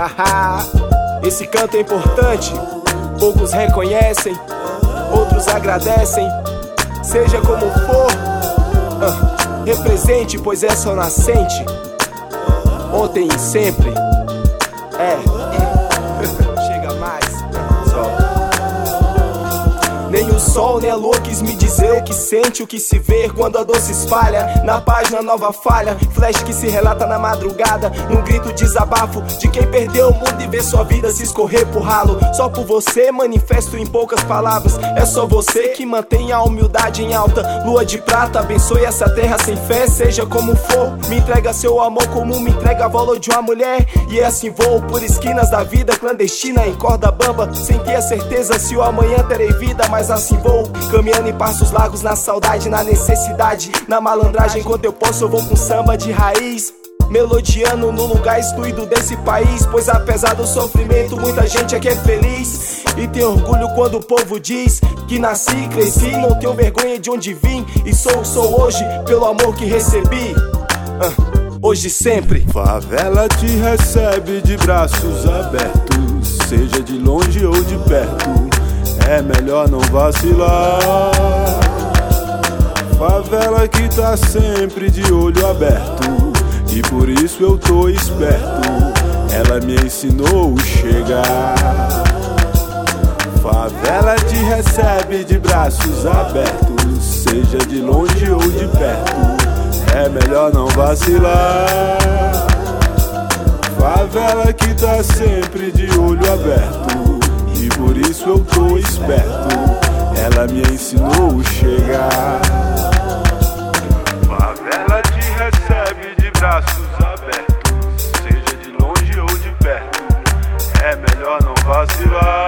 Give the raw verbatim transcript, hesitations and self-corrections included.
Esse canto é importante, poucos reconhecem, outros agradecem. Seja como for, uh, represente, pois é só nascente. Ontem e sempre. É. Chega mais. Só. Nem o sol nem a lua quis me dizer o que sente, o que se vê quando a dor se espalha. Na página nova falha, flash que se relata na madrugada, num grito desabafo de quem perdeu o mundo e vê sua vida se escorrer pro ralo. Só por você, manifesto em poucas palavras. É só você que mantém a humildade em alta. Lua de prata, abençoe essa terra sem fé. Seja como for, me entrega seu amor como me entrega a valor de uma mulher. E assim vou por esquinas da vida clandestina em corda bamba, sem ter a certeza se o amanhã terei vida. Mas assim vou, caminhando em passos largos, na saudade, na necessidade, na malandragem. Enquanto eu posso eu vou com samba de raiz, melodiando no lugar excluído desse país. Pois apesar do sofrimento, muita gente aqui é feliz. E tem orgulho quando o povo diz que nasci, cresci, não tenho vergonha de onde vim. E sou o que sou hoje, pelo amor que recebi, uh, hoje e sempre. Favela te recebe de braços abertos, seja de longe ou de perto, é melhor não vacilar. Favela que tá sempre de olho aberto, e por isso eu tô esperto. Ela me ensinou a chegar. Favela te recebe de braços abertos, seja de longe ou de perto, é melhor não vacilar. Favela que tá sempre de olho aberto, e por isso eu tô esperto. Ela me ensinou a chegar. Favela te recebe de braços abertos, seja de longe ou de perto, é melhor não vacilar.